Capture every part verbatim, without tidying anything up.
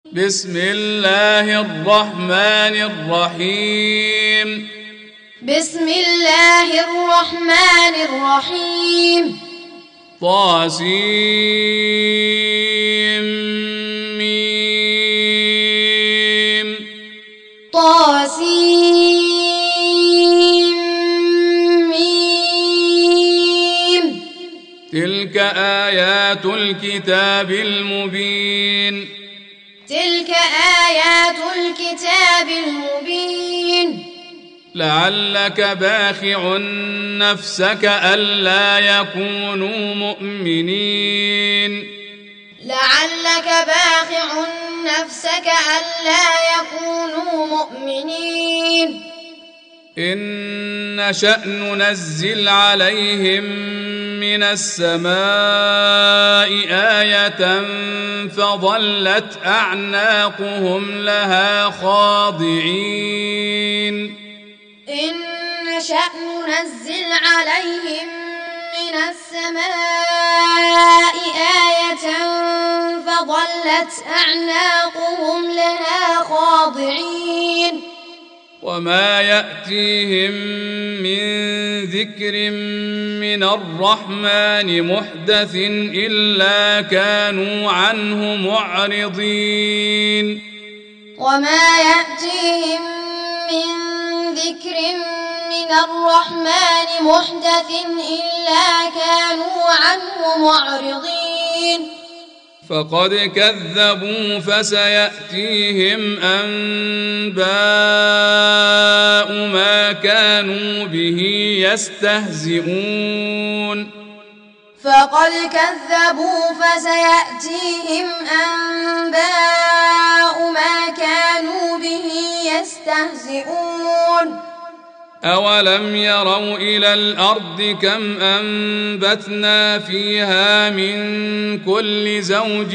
بسم الله الرحمن الرحيم بسم الله الرحمن الرحيم طاسيم ميم طاسيم ميم تلك آيات الكتاب المبين تلك آيات الكتاب المبين لعلك باخع نفسك ألا يكونوا مؤمنين لعلك باخع نفسك ألا يكونوا مؤمنين إن نشأ ننزل عليهم من السماء آية فظلت أعناقهم لها خاضعين إن نشأ ننزل عليهم من السماء آية فظلت أعناقهم لها خاضعين وما يأتيهم من ذكر من الرحمن محدث إلا كانوا عنه معرضين وما يأتيهم من ذكر من الرحمن محدث إلا كانوا عنه معرضين فقد كذبوا فسيأتيهم أنباء ما كانوا به يستهزئون فقد كذبوا فسيأتيهم أنباء ما كانوا به يستهزئون أولم يروا إلى الأرض كم أنبتنا فيها من كل زوج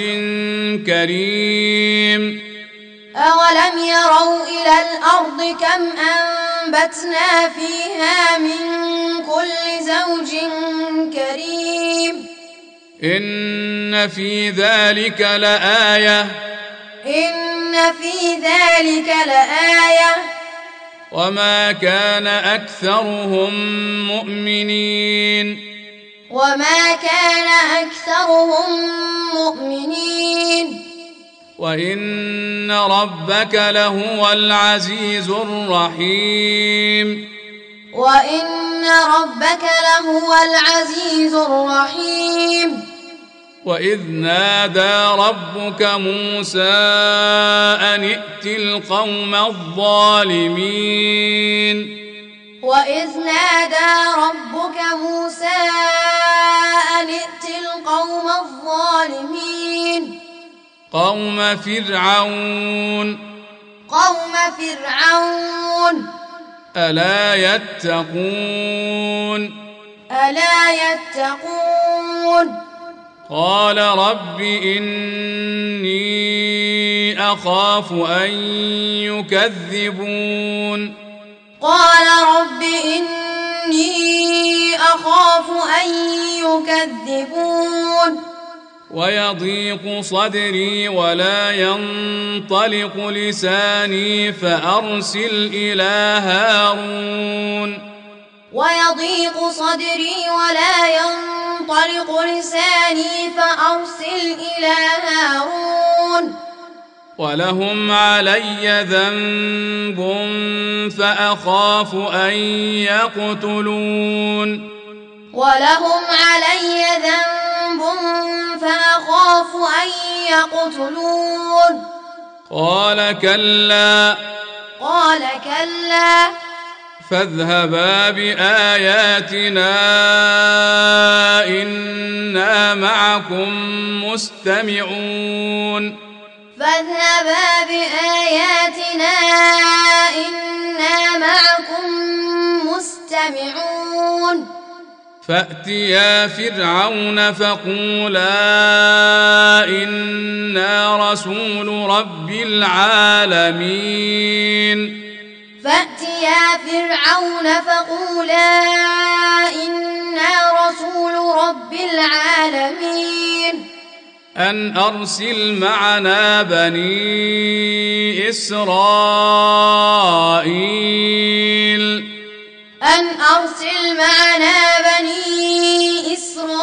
كريم أولم يروا إلى الأرض كم أنبتنا فيها من كل زوج كريم إن في ذلك لآية إن في ذلك لآية وما كان أكثرهم مؤمنين وما كان أكثرهم مؤمنين وإن ربك لهو العزيز الرحيم وإن ربك لهو العزيز الرحيم وإذ نادى ربك موسى أن ائت القوم الظالمين وإذ نادى ربك موسى أن ائت القوم الظالمين قوم فرعون قوم فرعون ألا يتقون ألا يتقون قال رب إني أخاف أن يكذبون قال رب إني أخاف أن يكذبون ويضيق صدري ولا ينطلق لساني فأرسل إلى هارون ويضيق صدري ولا ينطلق لساني فأرسل إلى هارون ولهم علي ذنب فأخاف أن يقتلون ولهم علي ذنب فأخاف أن يقتلون قال كلا قال كلا فاذهبا بآياتنا إنا معكم مستمعون فاذهبا بآياتنا إنا معكم مستمعون فأتيا فرعون فقولا إنا رسول رب العالمين فأتيا فرعون فقولا إنا رسول رب العالمين أن أرسل معنا بني إسرائيل أن أرسل معنا بني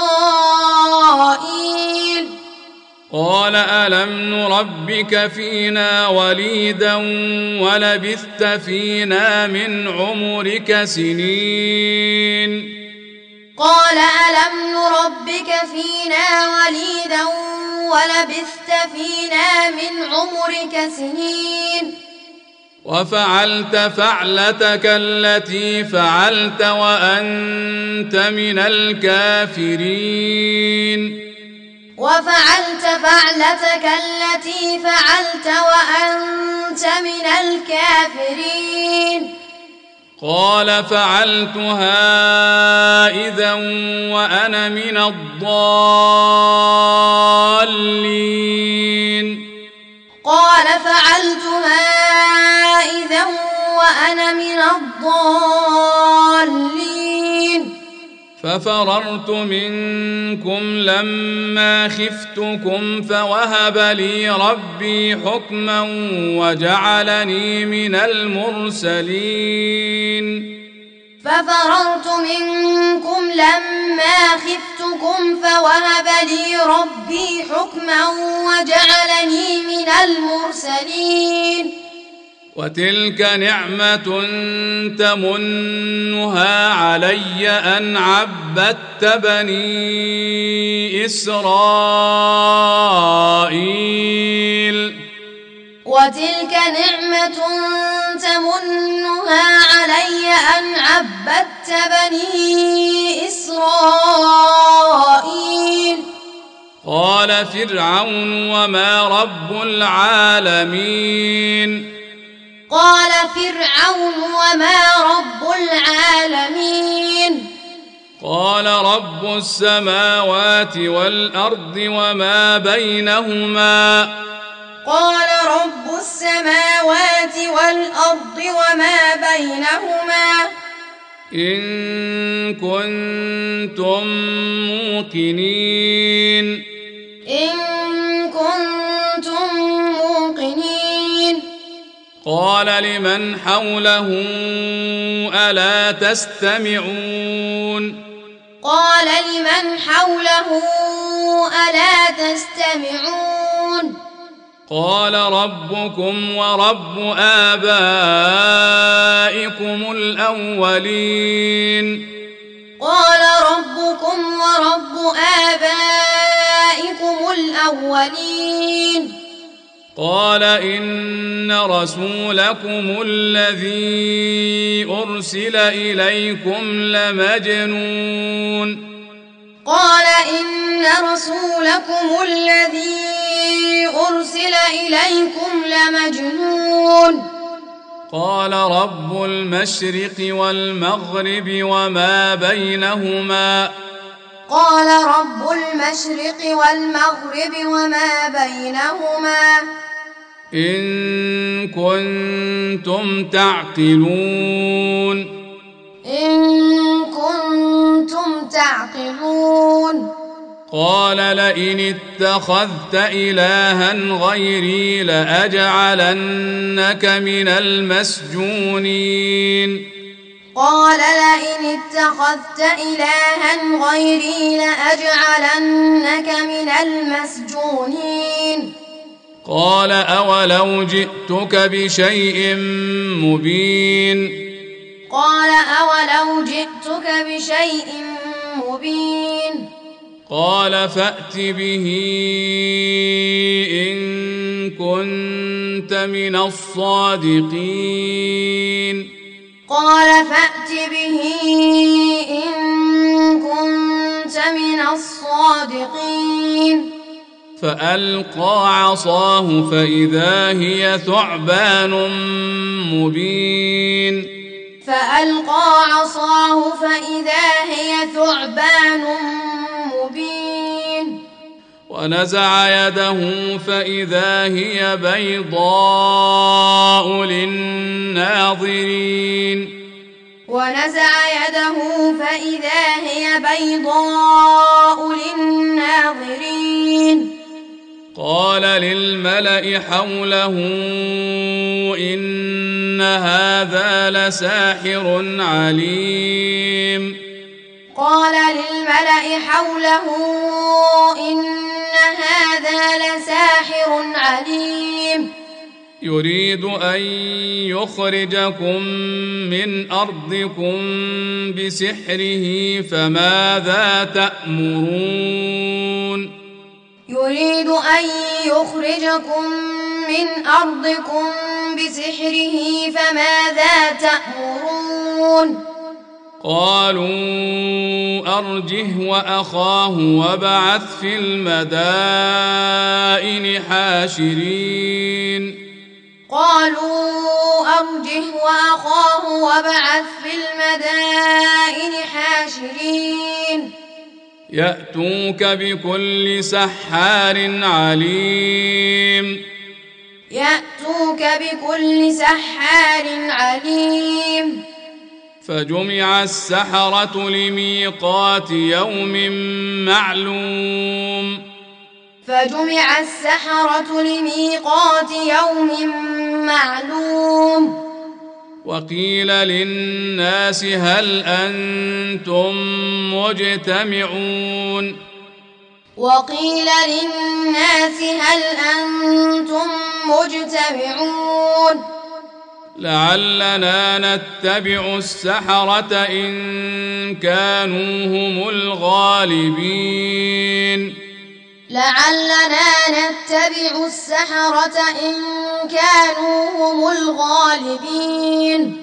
إسرائيل قال ألم نربك فينا وليدا ولبثت فينا من عمرك سنين قال ألم نربك فينا وليدا ولبثت فينا من عمرك سنين وفعلت فعلتك التي فعلت وأنت من الكافرين وفعلت فعلتك التي فعلت وأنت من الكافرين قال فعلتها إذا وأنا من الضالين قال فعلتها إذا وأنا من الضالين ففررت منكم لما خفتكم فوهب لي ربي حكما وجعلني من المرسلين ففررت منكم لما خفتكم فوهب لي ربي حكما وجعلني من المرسلين وتلك نعمة تمنها علي أن عبدت بني إسرائيل وتلك نعمة تمنها علي أن عبدت بني إسرائيل قال فرعون وما رب العالمين قال فرعون وما رب العالمين قال رب السماوات والأرض وما بينهما قال رب السماوات والأرض وما بينهما إن كنتم موقنين إن كنتم موقنين قال لمن حوله ألا تستمعون قال لمن حوله ألا تستمعون قال ربكم ورب آبائكم الأولين قال ربكم ورب آبائكم الأولين قال إن رسولكم الذي أرسل إليكم لمجنون قال إن رسولكم الذي أرسل إليكم لمجنون قال رب المشرق والمغرب وما بينهما قال رب المشرق والمغرب وما بينهما إن كنتم تعقلون إن كنتم تعقلون قال لئن اتخذت إلها غيري لأجعلنك من المسجونين قال لئن اتخذت إلها غيري لأجعلنك من المسجونين قال أولو جئتك بشيء مبين قال أولو جئتك بشيء مبين قال فأت به إن كنت من الصادقين قال فأت به إن كنت من الصادقين فألقى عصاه فإذا هي ثعبان مبين فألقى عصاه فإذا هي ثعبان مبين ونزع يده فإذا هي بيضاء للناظرين ونزع يده فإذا هي بيضاء للناظرين قال للملأ حوله إن هذا لساحر عليم قال للملأ حوله إن هذا لساحر عليم يريد أن يخرجكم من أرضكم بسحره فماذا تأمرون يريد أن يخرجكم من أرضكم بسحره فماذا تأمرون قالوا أرجه وأخاه وابعث في المدائن حاشرين قالوا أرجه وأخاه وابعث في المدائن حاشرين يأتوك بكل سحار عليم يأتوك بكل سحار عليم فجمع السحرة لميقات يوم معلوم فجمع السحرة لميقات يوم معلوم وقيل للناس هل أنتم مجتمعون وقيل للناس هل أنتم مجتمعون لعلنا نتبع السحرة إن كانوا هم الغالبين لعلنا نتبع السحرة إن كانوا هم الغالبين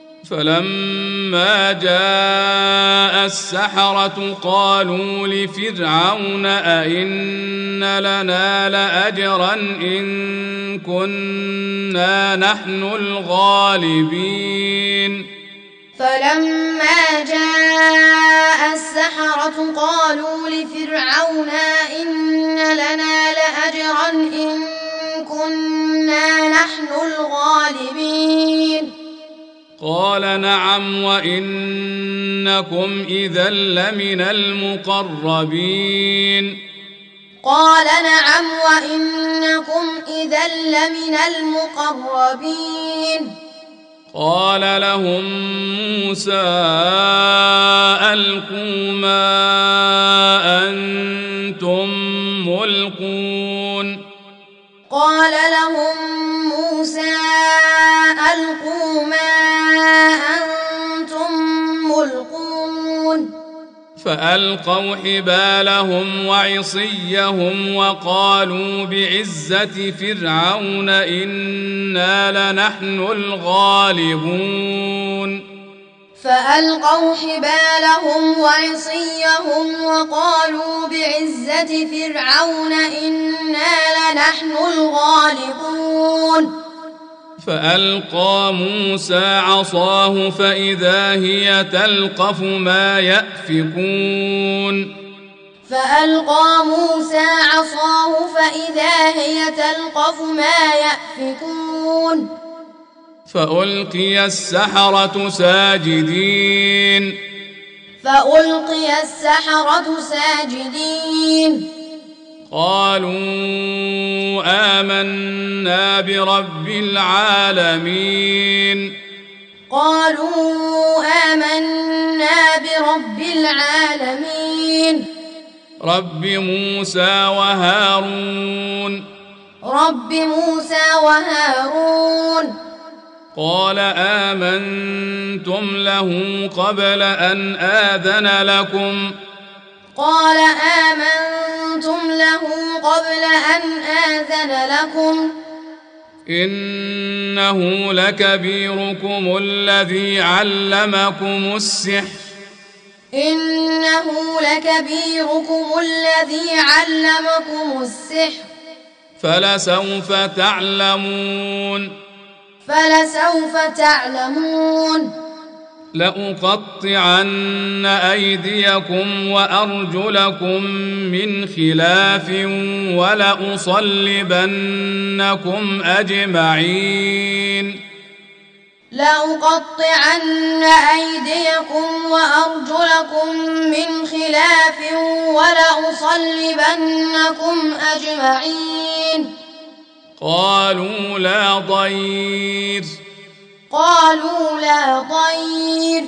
فلما جاء السحرة قالوا لفرعون أئن لنا لأجرا إن كنا نحن الغالبين فلما جاء السحرة قالوا لفرعون إن لنا لأجرا إن كنا نحن الغالبين قال نعم وإنكم إذا لمن المقربين قال نعم وإنكم إذا لمن المقربين قال لهم موسى ألقوا ما أنتم ملقون قال لهم موسى ألقوا ما أنتم ملقون فألقوا حبالهم وعصيهم وقالوا بعزة فرعون إنا لنحن الغالبون فألقوا حبالهم وعصيهم وقالوا بعزة فرعون إنا لنحن الغالبون فألقى موسى عصاه فإذا هي تلقف ما يأفكون فألقى موسى عصاه فإذا هي تلقف ما يأفكون فألقي السحرة ساجدين فألقي السحرة ساجدين قالوا آمنا برب العالمين قالوا آمنا برب العالمين رب موسى وهارون رب موسى وهارون قال آمنتم له قبل أن آذن لكم قال آمنتم له قبل أن آذن لكم إنه لكبيركم الذي علمكم السحر إنه لكبيركم الذي علمكم السحر فلسوف تعلمون فلسوف تعلمون لأقطعن أيديكم وأرجلكم من خلاف ولأصلبنكم أجمعين لأقطعن أيديكم وأرجلكم من خلاف ولأصلبنكم أجمعين قالوا لا ضير قالوا لا ضير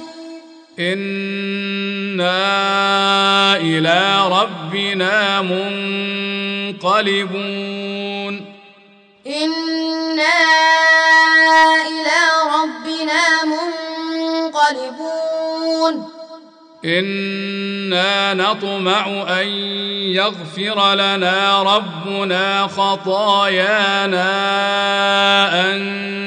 إنا إلى ربنا منقلبون إنا إلى ربنا منقلبون إنا نطمع أن يغفر لنا ربنا خطايانا أن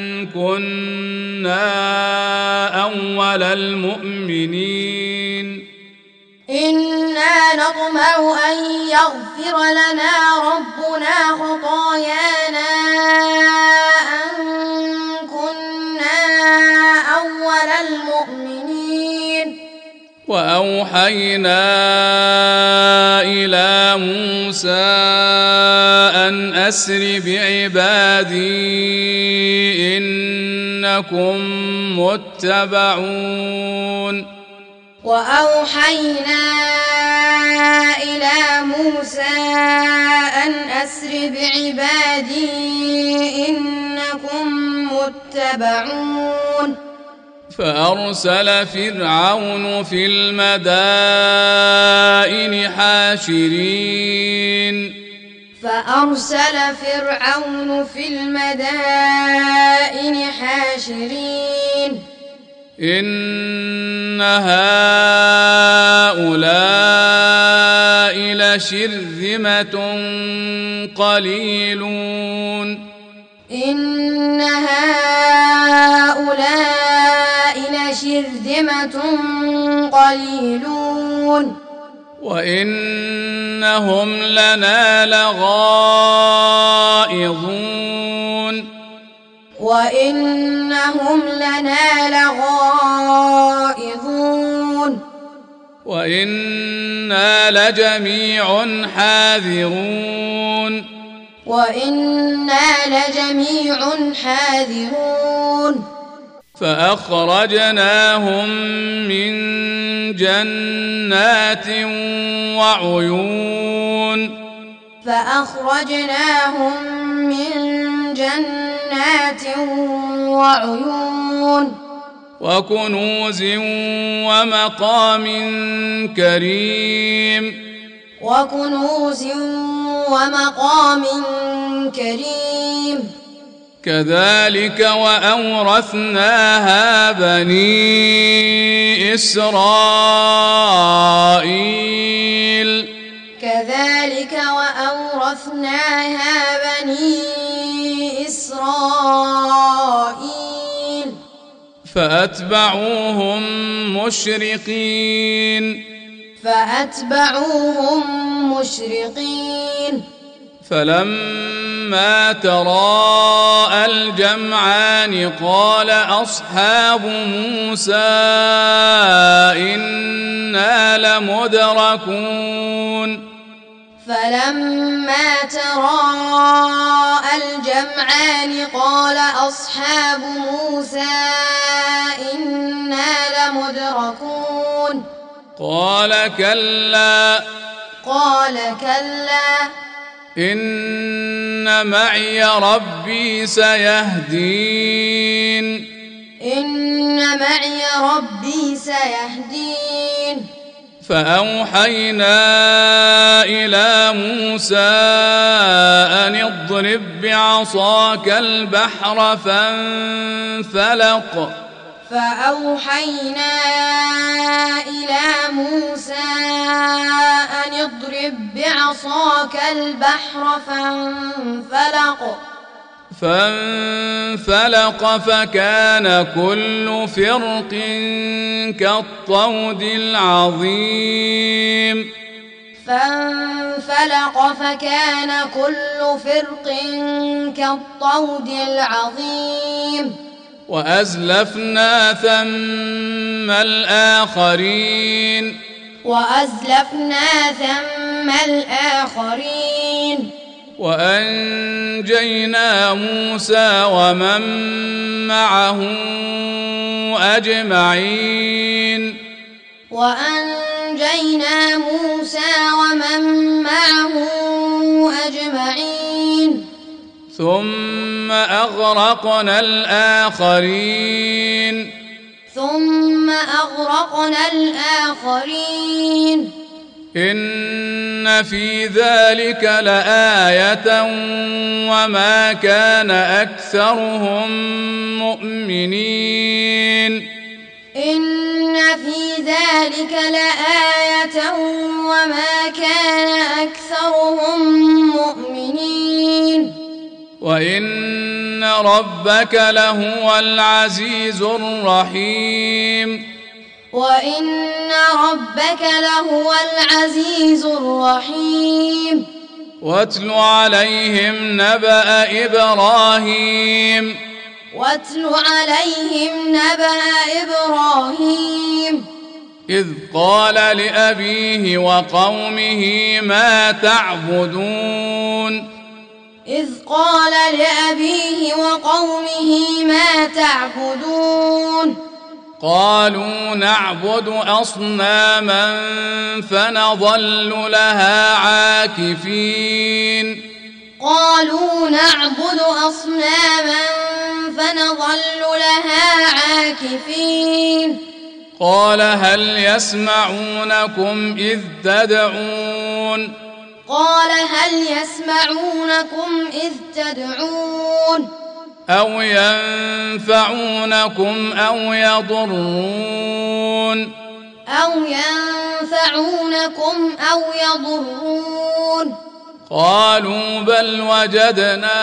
كنا أول المؤمنين إنا نطمع أن يغفر لنا ربنا خطايانا أن كنا أول المؤمنين وأوحينا إلى موسى أن أسر بعبادي إنكم متبعون وأوحينا إلى موسى أن أسر بعبادي إنكم متبعون فأرسل فرعون في المدائن حاشرين فأرسل فرعون في المدائن حاشرين إن هؤلاء لشرذمة قليلون إن هؤلاء لشرذمة قليلون وإنهم لنا لغائظون وإنهم لنا لغائظون وإنا لجميع حاذرون وإنا لجميع حاذرون فأخرجناهم من جنات وعيون فأخرجناهم من جنات وعيون وكنوز ومقام كريم وكنوز ومقام كريم كذلك وأورثناها بني إسرائيل كذلك وأورثناها بني إسرائيل فأتبعوهم مشرقين فأتبعوهم مشرقين فلما تراءى الجمعان قال أصحاب موسى إنا لمدركون فلما تراءى الجمعان قال أصحاب موسى إنا لمدركون قال كلا قال كلا إن معي ربي سيهدين إن معي ربي سيهدين فأوحينا إلى موسى أن اضرب بعصاك البحر فانفلق فأوحينا إلى موسى أن اضرب بعصاك البحر فانفلق فانفلق فكان كل فرق كالطود العظيم فانفلق فكان كل فرق كالطود العظيم وأزلفنا ثم الآخرين وأزلفنا ثم الآخرين وأنجينا موسى ومن معه أجمعين وأنجينا موسى ومن معه أجمعين ثم أغرقنا الآخرين ثم أغرقنا الآخرين إن في ذلك لآية وما كان أكثرهم مؤمنين إن في ذلك لآية وما كان أكثرهم مؤمنين وإن ربك لهو العزيز الرحيم وإن ربك لهو العزيز الرحيم واتل عليهم نبأ إبراهيم واتل عليهم نبأ إبراهيم إذ قال لأبيه وقومه ما تعبدون إذ قال لأبيه وقومه ما تعبدون قالوا نعبد أصناما فنظل لها عاكفين قالوا نعبد أصناما فنظل لها عاكفين قال هل يسمعونكم إذ تدعون قال هل يسمعونكم إذ تدعون أو ينفعونكم أو يضرون أو ينفعونكم أو يضرون قالوا بل وجدنا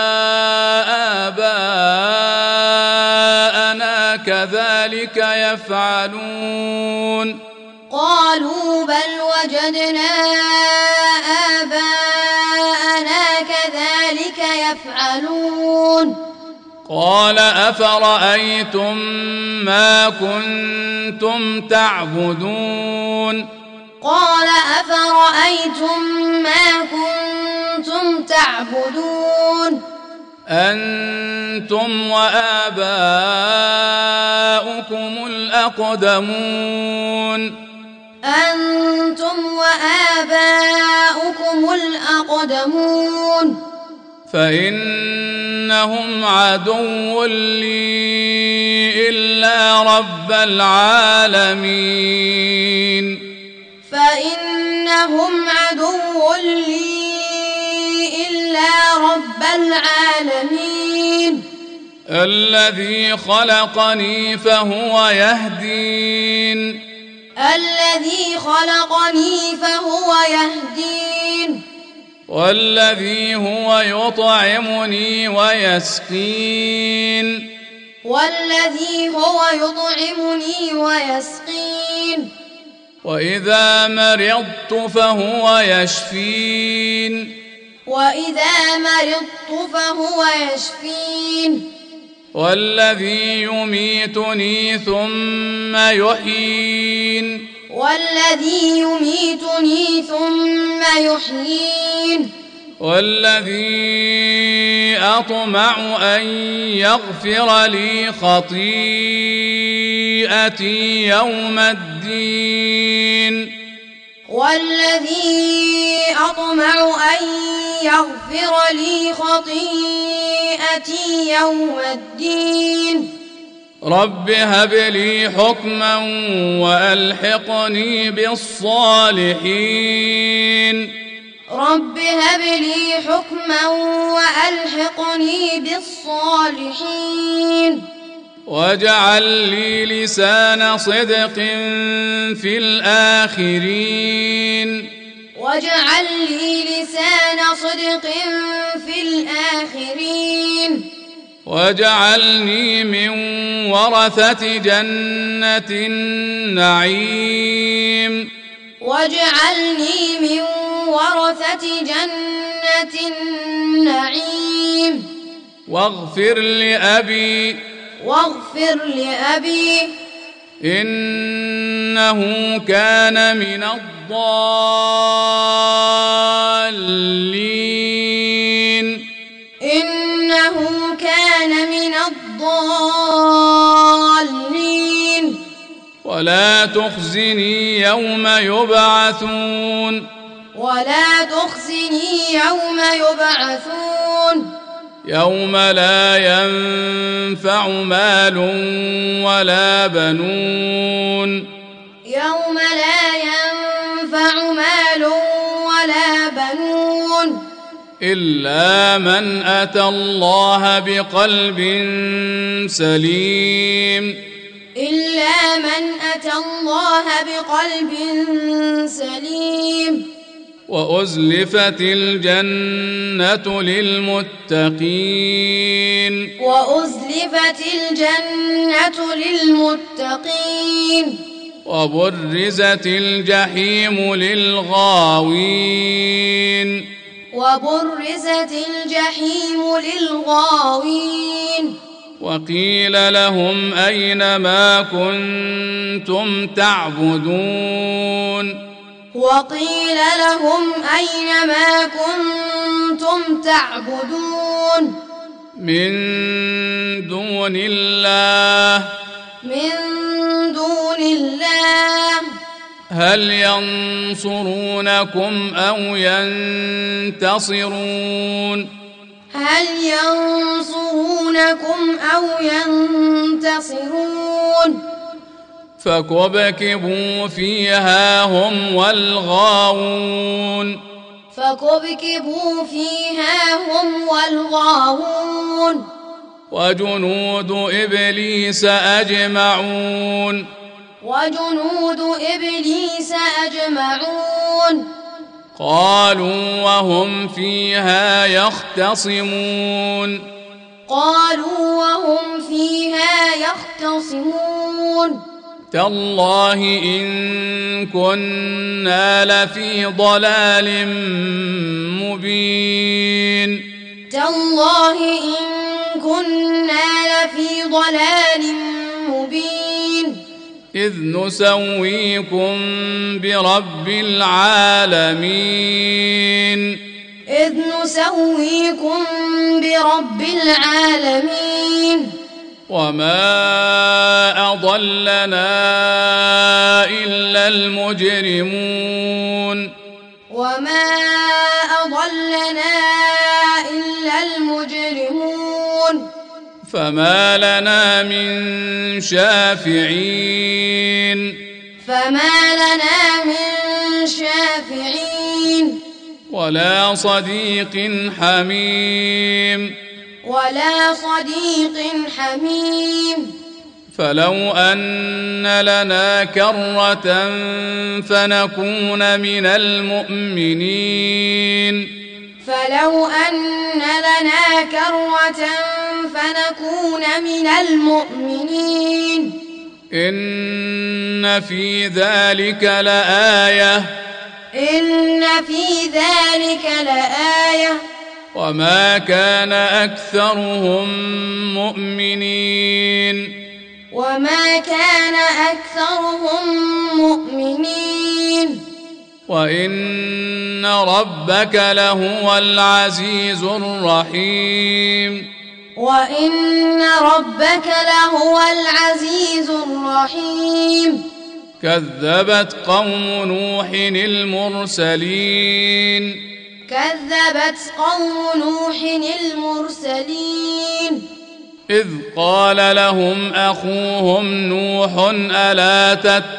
آباءنا كذلك يفعلون قالوا بل وجدنا آباءنا كذلك يفعلون قال أفرأيتم ما كنتم تعبدون قال أفرأيتم ما كنتم تعبدون أنتم وآباؤكم الأقدمون أنتم وآباؤكم الأقدمون فإنهم عدو لي إلا رب العالمين فإنهم عدو لي إلا رب العالمين الذي خلقني فهو يهدين الذي خلقني فهو يهدين والذي هو يطعمني ويسقين والذي هو يطعمني ويسقين وإذا مرضت فهو يشفين وإذا مرضت فهو يشفين والذي يميتني ثم يحيين والذي يميتني ثم يحيين والذي أطمع أن يغفر لي خطيئتي يوم الدين والذي أطمع أن يغفر لي خطيئتي يوم الدين رب هب لي حكما وألحقني بالصالحين رب هب لي حكما وألحقني بالصالحين واجعل لي لسان صدق في الآخرين واجعل لي لسان صدق في الآخرين واجعلني من ورثة جنة النعيم واجعلني من ورثة جنة النعيم واغفر لأبي واغفر لأبي إنه كان من الضالين الضالين إنه كان من الضالين ولا تخزني يوم يبعثون ولا تخزني يوم يبعثون يوم لا ينفع مال ولا بنون يوم لا ينفع مال ولا بنون إلا من أتى الله بقلب سليم إلا من أتى الله بقلب سليم وأزلفت الجنة للمتقين وأزلفت الجنة للمتقين وبرزت الجحيم للغاوين وبرزت الجحيم للغاوين وقيل لهم أين ما كنتم تعبدون وقيل لهم أين ما كنتم تعبدون من دون الله من دون الله هل ينصرونكم أو ينتصرون هل ينصرونكم أو ينتصرون فكبكبوا فيها هم والغاوون فكبكبوا فيها هم والغاوون وجنود إبليس أجمعون وجنود إبليس أجمعون قالوا وهم فيها يختصمون قالوا وهم فيها يختصمون تالله إن كنا لفي ضلال مبين تالله إن كنا لفي ضلال مبين إذ نسويكم برب العالمين إذ نسويكم برب العالمين وما أضلنا إلا المجرمون وما أضلنا إلا المجرمون فما لنا من شافعين فما لنا من شافعين ولا صديق حميم ولا صديق حميم فلو أن لنا كرة فنكون من المؤمنين فلو أن لنا كرة فنكون من المؤمنين إن في ذلك لآية إن في ذلك لآية وما كان أكثرهم مؤمنين وما كان أكثرهم مؤمنين وإن ربك لهو العزيز الرحيم وإن ربك لهو العزيز الرحيم كذبت قوم نوح المرسلين كذبت قوم نوح المرسلين إذ قال لهم أخوهم نوح ألا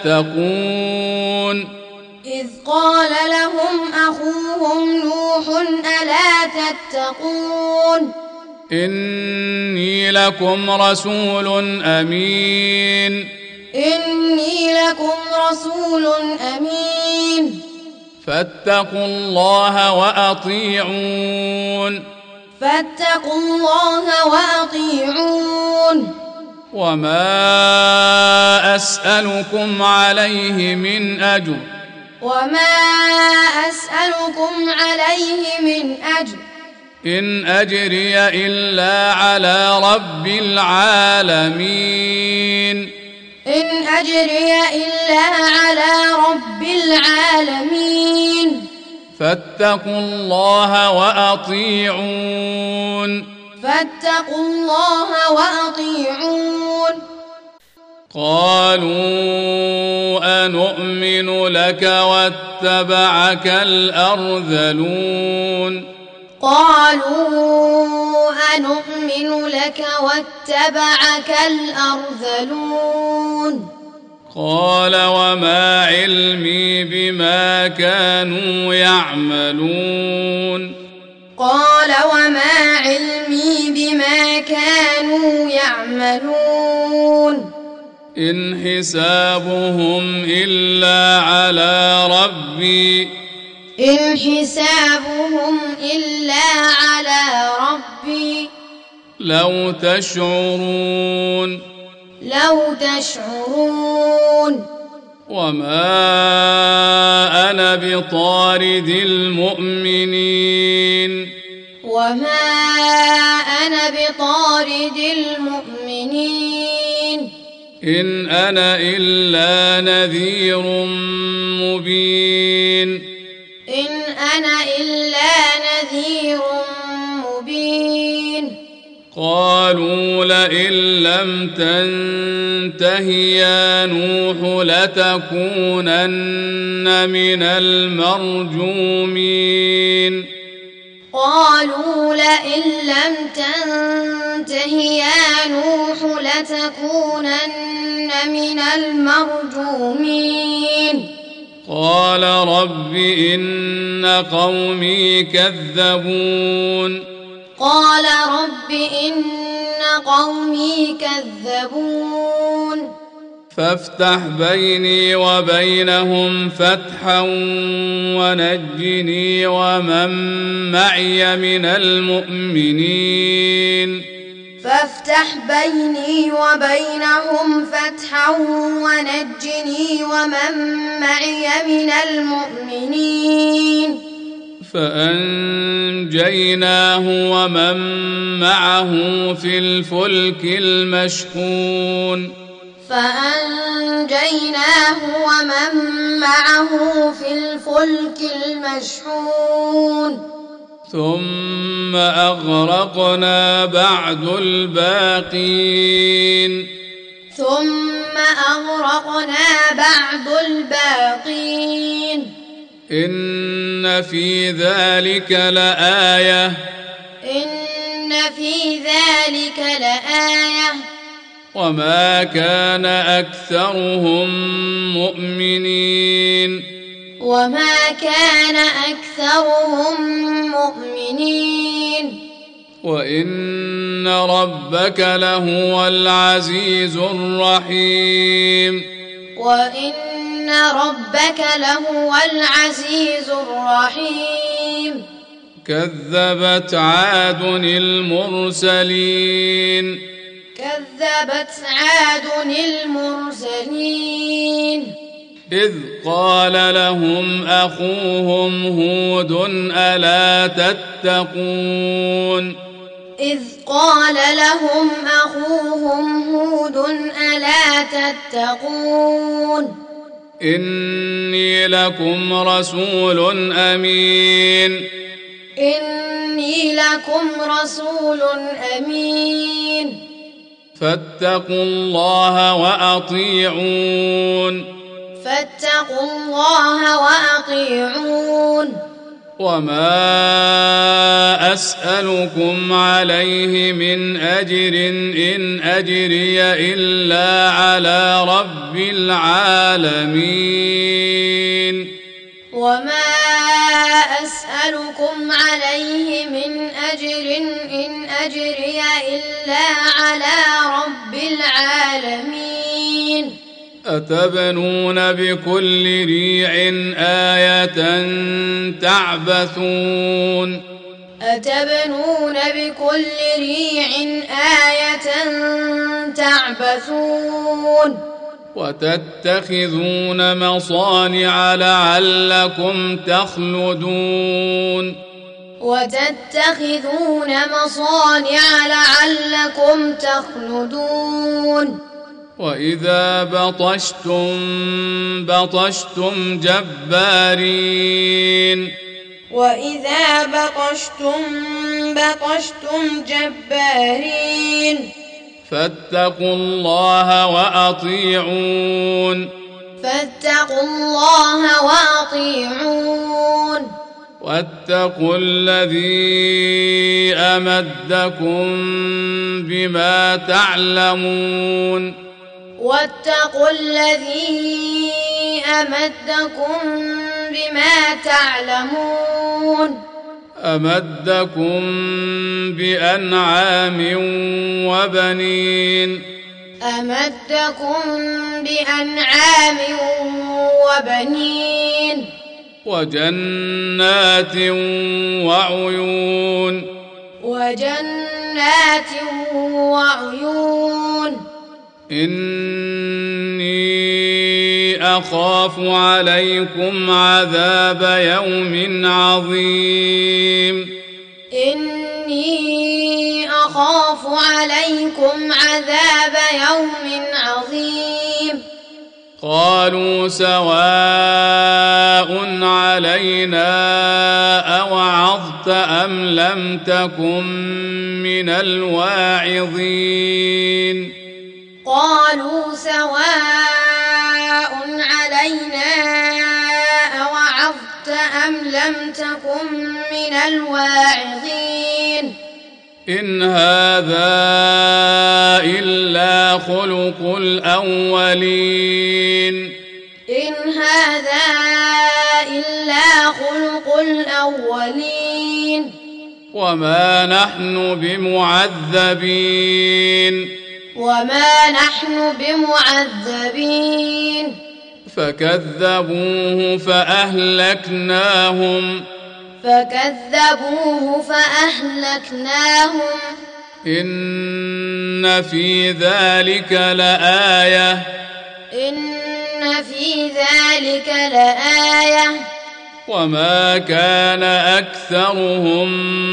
تتقون إذ قال لهم أخوهم نوح ألا تتقون إني لكم رسول أمين إني لكم رسول أمين فاتقوا الله وأطيعون فاتقوا الله وأطيعون وما أسألكم عليه من أجر وما أسألكم عليه من أجر إن أجري إلا على رب العالمين إن أجري إلا على رب العالمين فاتقوا الله وأطيعون فاتقوا الله وأطيعون قالوا أنؤمن لك واتبعك الأرذلون قالوا أنؤمن لك واتبعك الأرذلون قال وما علمي بما كانوا يعملون قال وما علمي بما كانوا يعملون إن حسابهم إلا على ربي إن حسابهم إلا على ربي لو تشعرون لو تشعرون وما أنا بطارد المؤمنين وما أنا بطارد المؤمنين إن أنا إلا نذير مبين إن أنا إلا نذير مبين قالوا لئن لم تنته يا نوح لتكونن من المرجومين قالوا لئن لم تنته يا نوح لتكونن من المرجومين قال رب إن قومي كذبون قال رب إن قومي كذبون فافتح بيني وبينهم فتحا ونجني ومن معي من المؤمنين فافتح بيني وبينهم فتحا ونجني ومن معي من المؤمنين فأنجيناه ومن معه في الفلك المشحون فأنجيناه ومن معه في الفلك المشحون ثم أغرقنا بعد الباقين ثم أغرقنا بعد الباقين إن في ذلك لآية إن في ذلك لآية وما كان أكثرهم مؤمنين وما كان أكثرهم مؤمنين وإن ربك لهو العزيز الرحيم وإن ربك لهو العزيز الرحيم كذبت عاد المرسلين كذبت عاد المرسلين إذ قال لهم أخوهم هود ألا تتقون إذ قال لهم أخوهم هود ألا تتقون إني لكم رسول أمين إني لكم رسول أمين فاتقوا الله وأطيعون فاتقوا الله وأطيعون وما أسألكم عليه من أجر إن أجري إلا على رب العالمين وما أسألكم عليه من أجر إن أجري إلا على رب العالمين أتبنون بكل ريع آية تعبثون أتبنون بكل ريع آية تعبثون وتتخذون مصانع لعلكم تخلدون وتتخذون مصانع لعلكم تخلدون وإذا بطشتم بطشتم جبارين وإذا بطشتم بطشتم جبارين فاتقوا الله وأطيعون فاتقوا الله وأطيعون واتقوا الذي أمدكم بما تعلمون واتقوا الذي أمدكم بما تعلمون أمدكم بأنعام وبنين أمدكم بأنعام وبنين وجنات وعيون وجنات وعيون إني أخاف عليكم عذاب يوم عظيم إني أخاف عليكم عذاب يوم عظيم قالوا سواء علينا أوعظت أم لم تكن من الواعظين قالوا سواء علينا أوعظت أم لم تكن من الواعظين إن هذا إلا خلق الأولين إن هذا إلا خلق الأولين وما نحن بمعذبين وما نحن بمعذبين فكذبوه فأهلكناهم فكذبوه فأهلكناهم إن في ذلك لآية إن في ذلك لآية وما كان أكثرهم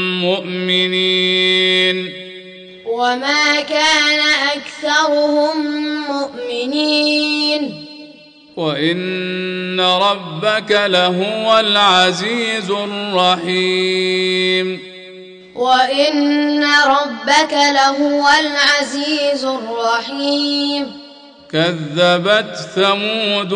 مؤمنين وما كان أكثرهم مؤمنين وإن ربك لهو العزيز الرحيم وإن ربك لهو العزيز الرحيم كذبت ثمود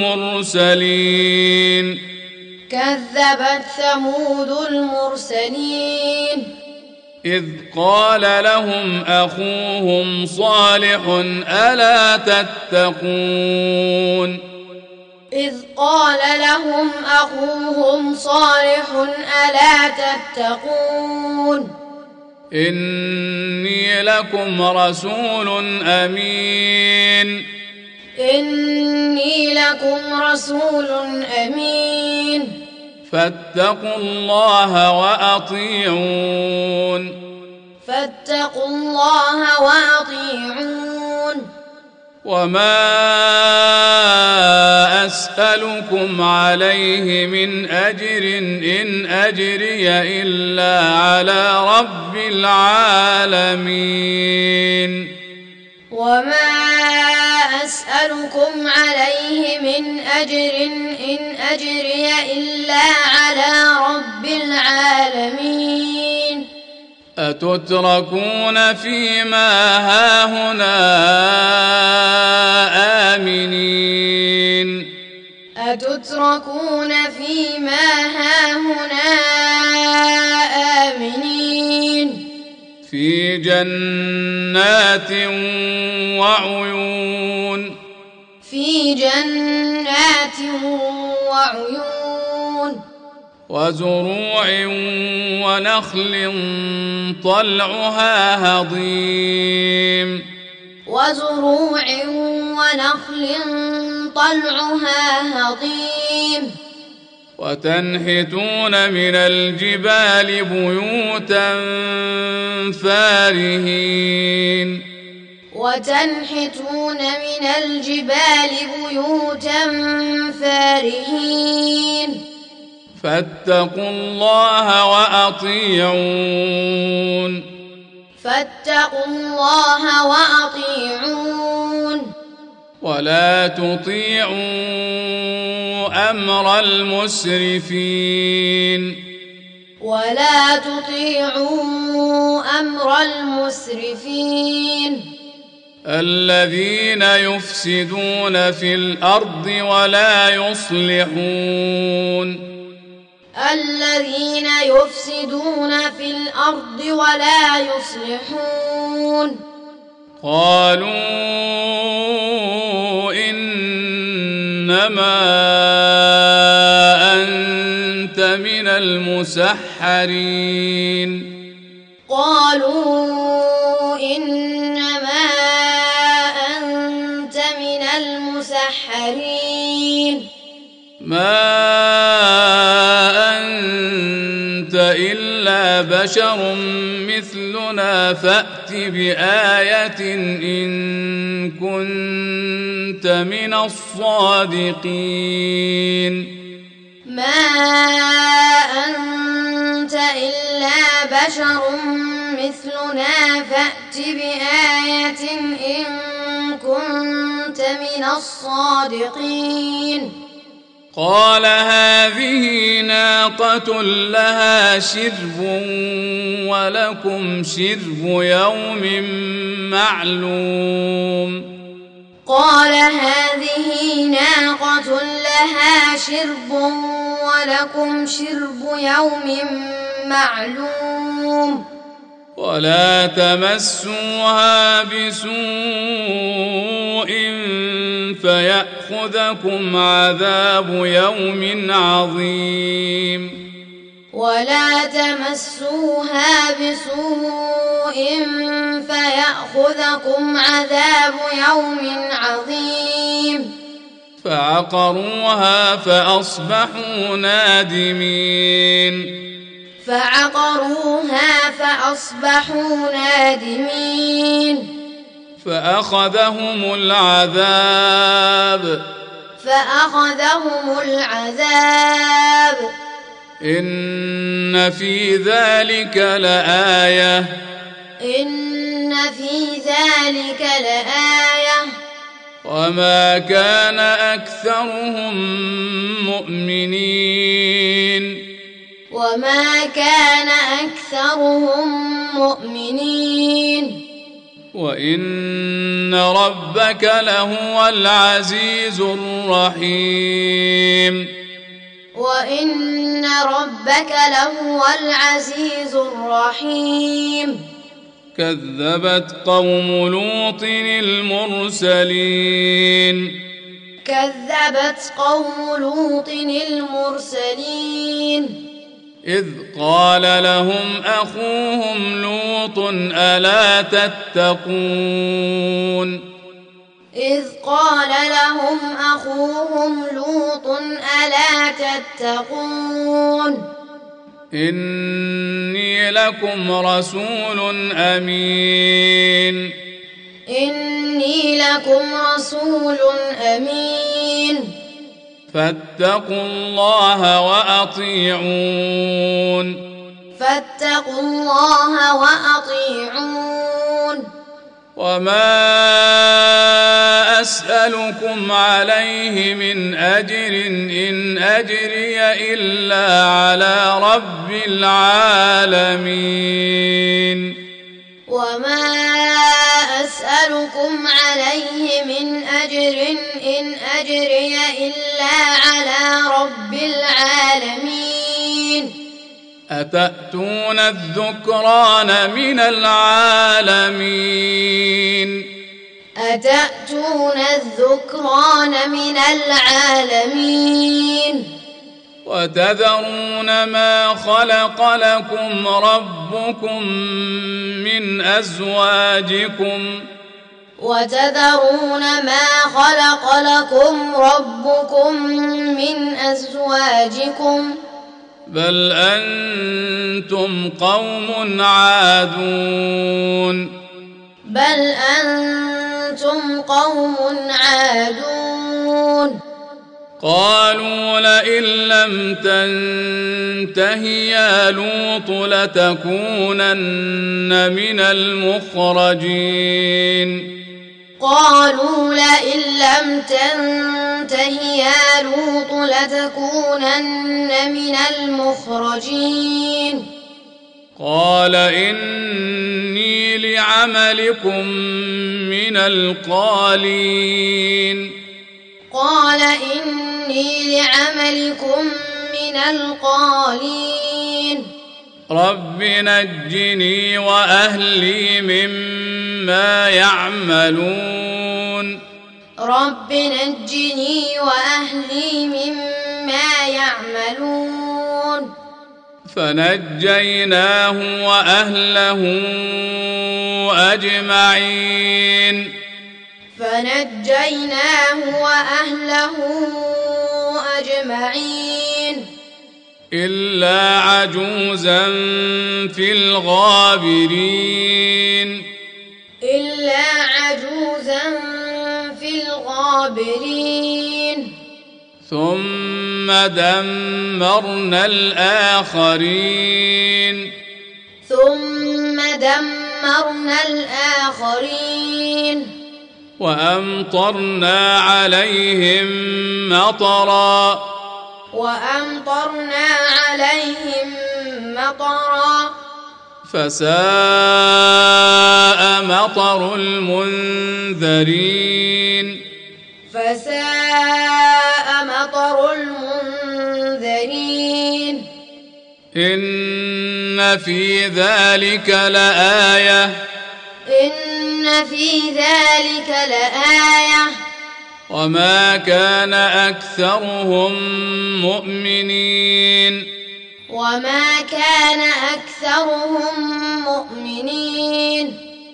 المرسلين كذبت ثمود المرسلين إذ قال لهم أخوهم صالح ألا تتقون إذ قال لهم أخوهم صالح ألا تتقون إني لكم رسول أمين إني لكم رسول أمين فاتقوا الله وأطيعون فاتقوا الله وأطيعون وما أسألكم عليه من أجر إن أجري إلا على رب العالمين وما أسألكم عليه من أجر إن أجري إلا على رب العالمين أتتركون فيما هاهنا آمنين أتتركون فيما هاهنا آمنين في جنات وعيون في جنات وعيون وزروع ونخل طلعها هضيم وزروع ونخل طلعها هضيم وتنحتون من الجبال بيوتا فارهين وتنحتون من الجبال بيوتا فارهين فاتقوا الله وأطيعون فاتقوا الله وأطيعون ولا تطيعوا أمر المسرفين ولا تطيعوا أمر المسرفين الذين يفسدون في الأرض ولا يصلحون الذين يفسدون في الأرض ولا يصلحون قالوا إنما أنت من المسحرين قالوا إنما أنت من المسحرين ما أنت إلا بشر مثلنا فأت بآية إن كنت من الصادقين ما أنت إلا بشر مثلنا فأت بآية إن كنت من الصادقين قال هذه ناقة لها شرب ولكم شرب يوم معلوم قال هذه ناقة لها شرب ولكم شرب يوم معلوم ولا تمسوها بسوء فيأخذكم عذاب يوم عظيم ولا تمسوها بسوء فيأخذكم عذاب يوم عظيم فعقروها فأصبحوا نادمين فعقروها فأصبحوا نادمين فأخذهم العذاب فأخذهم العذاب إن في ذلك لآية إن في ذلك لآية وما كان أكثرهم مؤمنين وما كان أكثرهم مؤمنين وإن ربك لهو العزيز الرحيم وإن ربك لهو العزيز الرحيم كذبت قوم لوط المرسلين كذبت قوم لوط المرسلين إذ قال لهم أخوهم لوط ألا تتقون إذ قال لهم أخوهم لوط ألا تتقون إني لكم رسول أمين إني لكم رسول أمين فاتقوا الله وأطيعون فاتقوا الله وأطيعون وما أسألكم عليه من أجر إن أجري إلا على رب العالمين وما أسألكم عليه من أجر إن أجري إلا على رب العالمين أتأتون الذكران من العالمين أتأتون الذكران من العالمين وتذرون ما خلق لكم ربكم من أزواجكم وتذرون ما خلق لكم ربكم من أزواجكم بل أنتم قوم عادون بل أنتم قوم عادون قالوا لئن لم تنته يا لوط لتكونن من المخرجين قالوا لئن لم تنته يا لوط لتكونن من المخرجين قال إني لعملكم من القالين قال إني لعملكم من القالين رب نجني وأهلي مما يعملون رب نجني وأهلي مما يعملون فنجيناه وأهله أجمعين فنجيناه وأهله أجمعين إلا عجوزا في الغابرين إلا عجوزا في الغابرين ثم دمرنا الآخرين ثم دمرنا الآخرين وأمطرنا عليهم مطرا وأمطرنا عليهم مطرا فساء مطر المنذرين فساء مطر المنذرين إن في ذلك لآية إن في ذلك لآية وما كان أكثرهم مؤمنين وما كان أكثرهم مؤمنين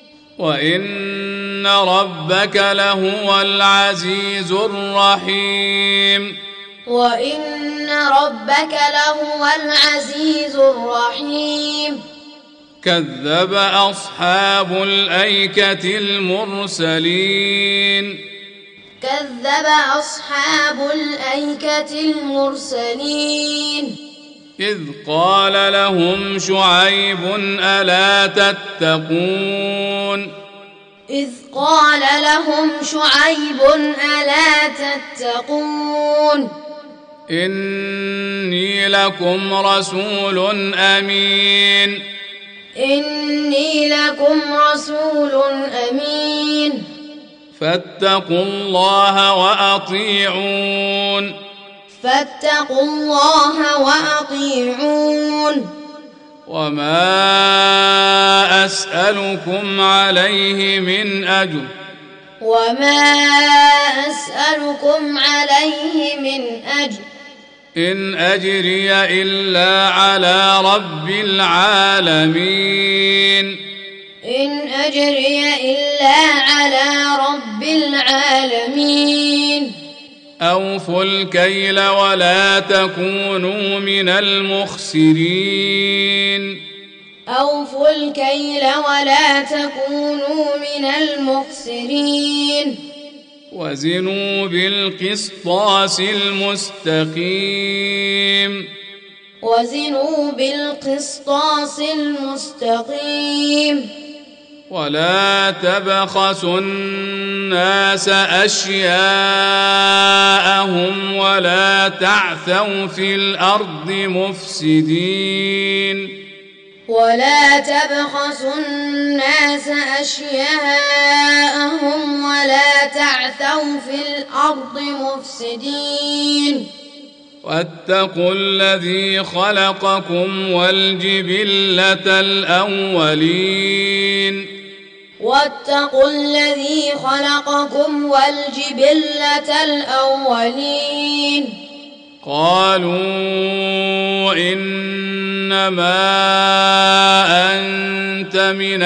وإن ربك لهو العزيز الرحيم وإن ربك لهو العزيز الرحيم كذب أصحاب الأيكة المرسلين كذب أصحاب الأيكة المرسلين إذ قال لهم شعيب ألا تتقون إذ قال لهم شعيب ألا تتقون إني لكم رسول أمين إني لكم رسول أمين فاتقوا الله وأطيعون فاتقوا الله وأطيعون وما أسألكم عليه من أجر وما أسألكم عليه من أجر إن أجري إلا على رب العالمين إن أجري إلا على رب العالمين أوفوا الكيل ولا تكونوا من المخسرين أوفوا الكيل ولا تكونوا من المخسرين وزنوا بالقسطاس المستقيم وزنوا بالقسطاس المستقيم ولا تبخسوا الناس أشياءهم ولا تعثوا في الأرض مفسدين ولا تبخسوا الناس أشياءهم ولا تعثوا في الأرض مفسدين واتقوا الذي خلقكم والجبلة الأولين واتقوا الذي خلقكم والجبلة الأولين قالوا إنما أنت من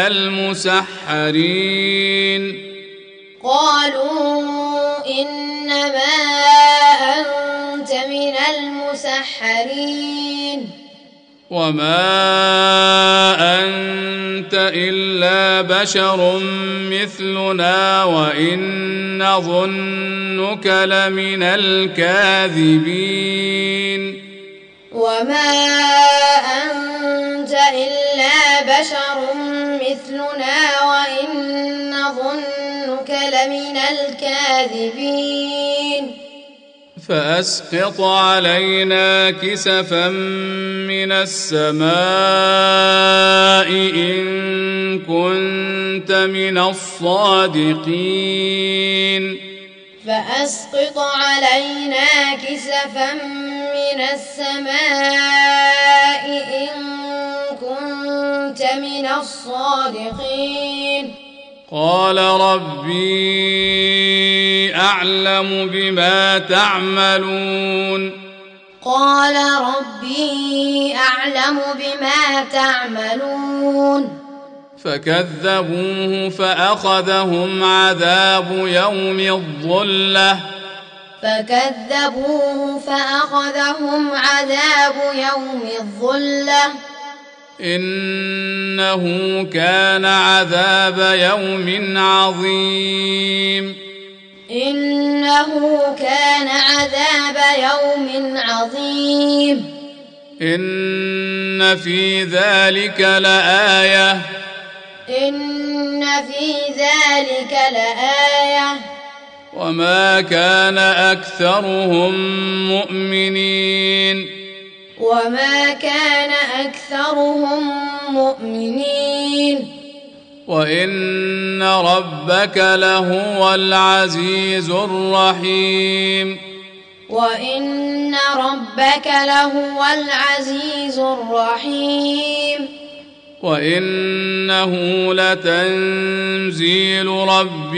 المسحرين قالوا إنما أنت من المسحرين وما أنت إلا بشر مثلنا وإن نظنك لمن الكاذبين وما أنت إلا بشر مثلنا وإن نظنك لمن الكاذبين فأسقط علينا كسفا من السماء إن كنت من الصادقين فأسقط علينا كسفا من السماء إن كنت من الصادقين قال ربي أعلم بما تعملون قال ربي أعلم بما تعملون فكذبوه فأخذهم عذاب يوم الظلة فكذبوه فأخذهم عذاب يوم الظلة إنه كان عذاب يوم عظيم إنه كان عذاب يوم عظيم إن في ذلك لآية إن في ذلك لآية وما كان أكثرهم مؤمنين وما كان أكثرهم مؤمنين وإن ربك لهو العزيز الرحيم وإن ربك لهو العزيز الرحيم وإنه لتنزيل رب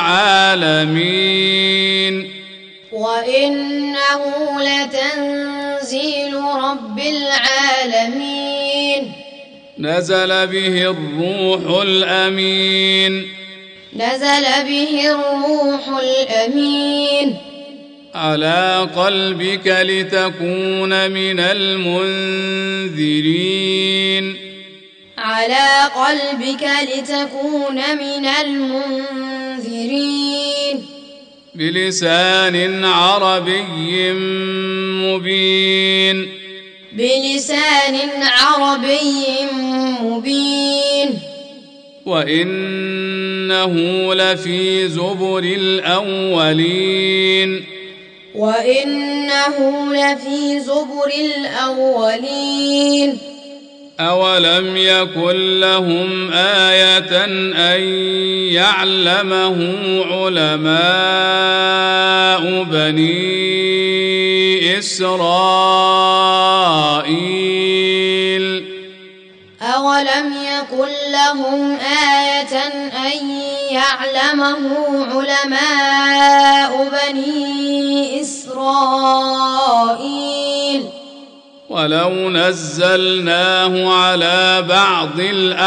العالمين وإنه لتنزيل رب العالمين نزل به الروح الأمين نزل به الروح الأمين على قلبك لتكون من المنذرين على قلبك لتكون من المنذرين بلسان عربي مبين بلسان عربي مبين وإنه لفي زبر الأولين وإنه لفي زبر الأولين أولم يكن لهم آية أن يعلمه علماء بني إسرائيل أولم يكن لهم آية أن يعلمه علماء بني إسرائيل ولو نزلناه على بعض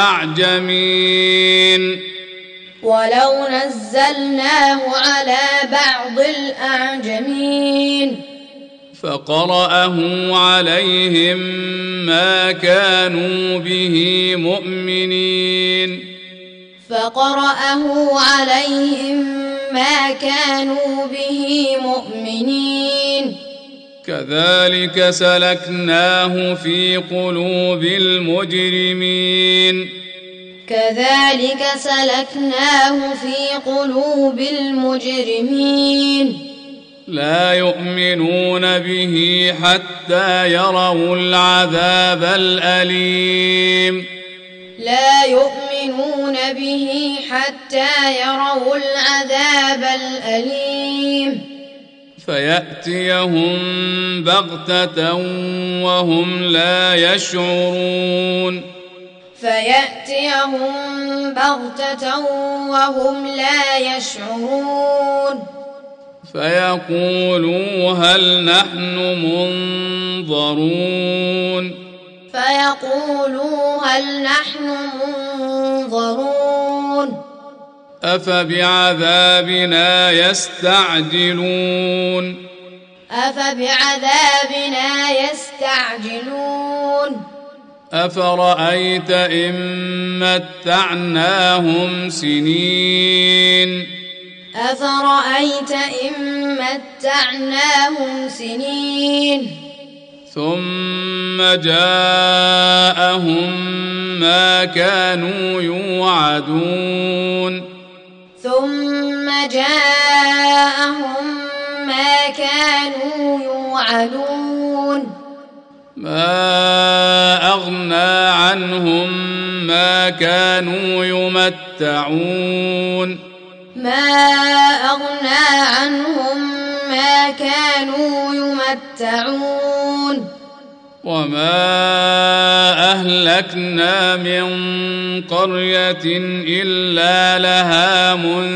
الأعجمين ولو نزلناه على بعض الأعجمين فقرأه عليهم ما كانوا به مؤمنين فقرأه عليهم ما كانوا به مؤمنين كذلك سلكناه في قلوب المجرمين كذلك سلكناه في قلوب المجرمين لا يؤمنون به حتى يروا العذاب الأليم لا يؤمنون به حتى يروا العذاب الأليم فيأتيهم بغتة وهم لا يشعرون فيأتيهم بغتة وهم لا يشعرون فيقولوا هل نحن منظرون فيقولوا هل نحن منظرون أفبعذابنا يستعجلون أفبعذابنا يستعجلون أفرأيت إن متعناهم سنين أفرأيت إن متعناهم سنين ثم جاءهم ما كانوا يوعدون ثم جاءهم ما كانوا يوعدون ما أغنى عنهم ما كانوا يمتعون ما أغنى عنهم ما كانوا يمتعون وما أهلكنا من قرية إلا لها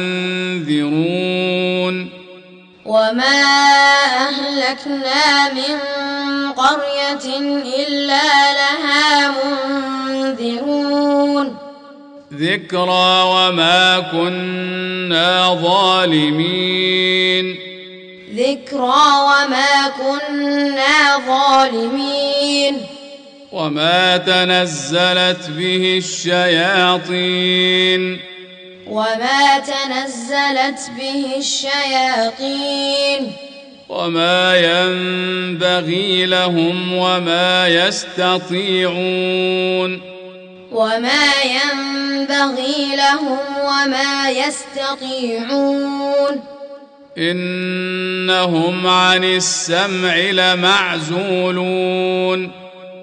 منذرون وما أهلكنا من قرية إلا لها منذرون ذكرى وما كنا ظالمين ذكرى وما كنا ظالمين وما تنزلت به الشياطين وما تنزلت به الشياطين وما ينبغي لهم وما يستطيعون وما ينبغي لهم وما يستطيعون إنهم عن السمع لمعزولون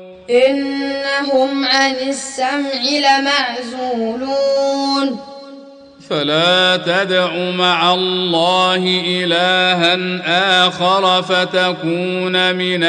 إنهم عن السمع لمعزولون فلا تدع مع الله إلها آخر فتكون من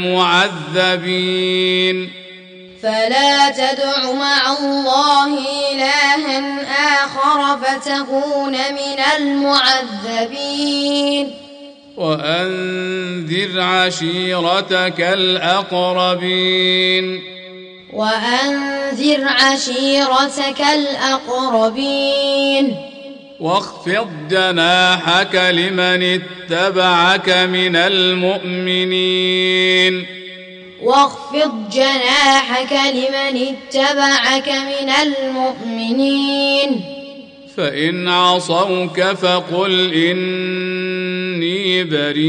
المعذبين فلا تدع مع الله إلها آخر فتكون من المعذبين وأنذر عشيرتك الأقربين وأنذر عشيرتك الأقربين واخفض جناحك لمن اتبعك من المؤمنين واخفض جناحك لمن اتبعك من المؤمنين فإن عصوك فقل إني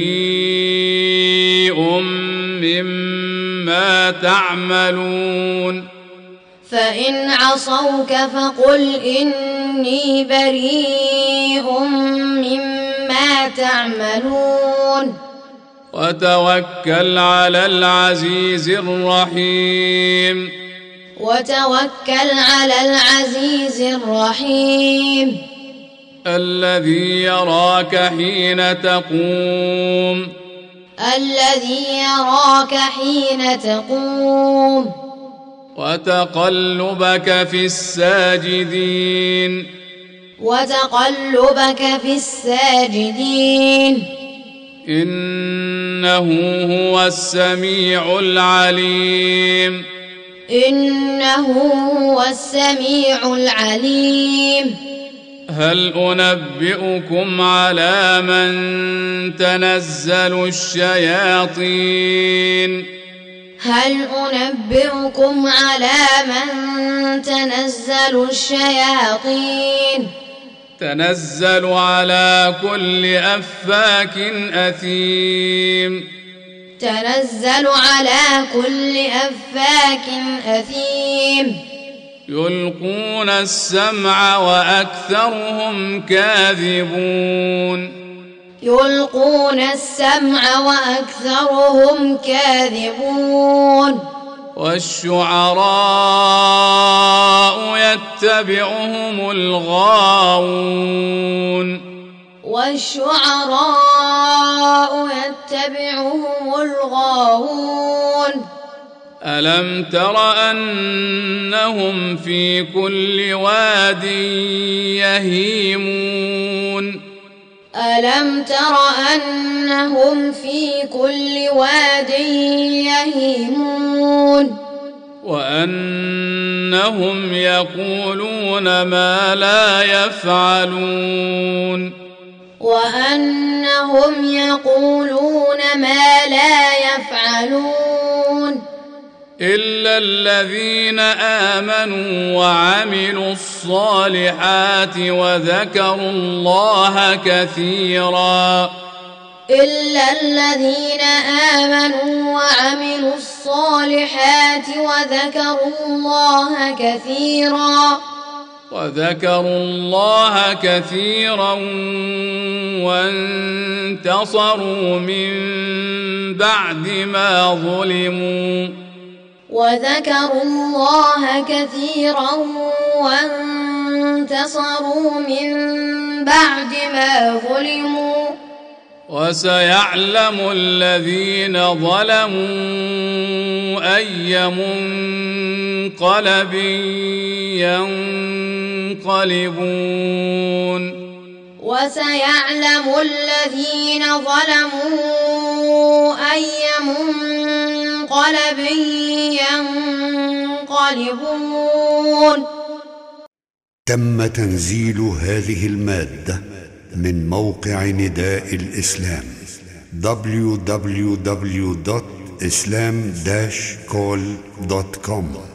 بريء مما تعملون فإن عصوك فقل إني بريء مما تعملون وتوكل على العزيز الرحيم وتوكل على العزيز الرحيم الذي يراك حين تقوم الذي يراك حين تقوم وتقلبك في الساجدين وتقلبك في الساجدين إنه هو السميع العليم إنه هو السميع العليم هل أنبئكم على من تنزل الشياطين هل أنبئكم على من تنزل الشياطين تنزل على كل أفاك أثيم تنزل على كل أفاك أثيم يلقون السمع وأكثرهم كاذبون يلقون السمع وأكثرهم كاذبون والشعراء يتبعهم الغاوون والشعراء يتبعهم الغاوون ألم تر أنهم في كل واد يهيمون ألم تر أنهم في كل واد يهيمون وأنهم يقولون ما لا يفعلون وأنهم يقولون ما لا يفعلون إلا الذين آمنوا وعملوا الصالحات وذكروا الله كثيرا إلا الذين آمنوا وعملوا الصالحات وذكروا الله كثيرا وذكروا الله كثيرا وانتصروا من بعد ما ظلموا وذكروا الله كثيرا وانتصروا من بعد ما ظلموا وسيعلم الذين ظلموا أي منقلب ينقلبون وسيعلم الذين ظلموا أي منقلب ينقلبون. تم تنزيل هذه المادة من موقع نداء الإسلام دبليو دبليو دبليو دوت إسلام داش كول دوت كوم.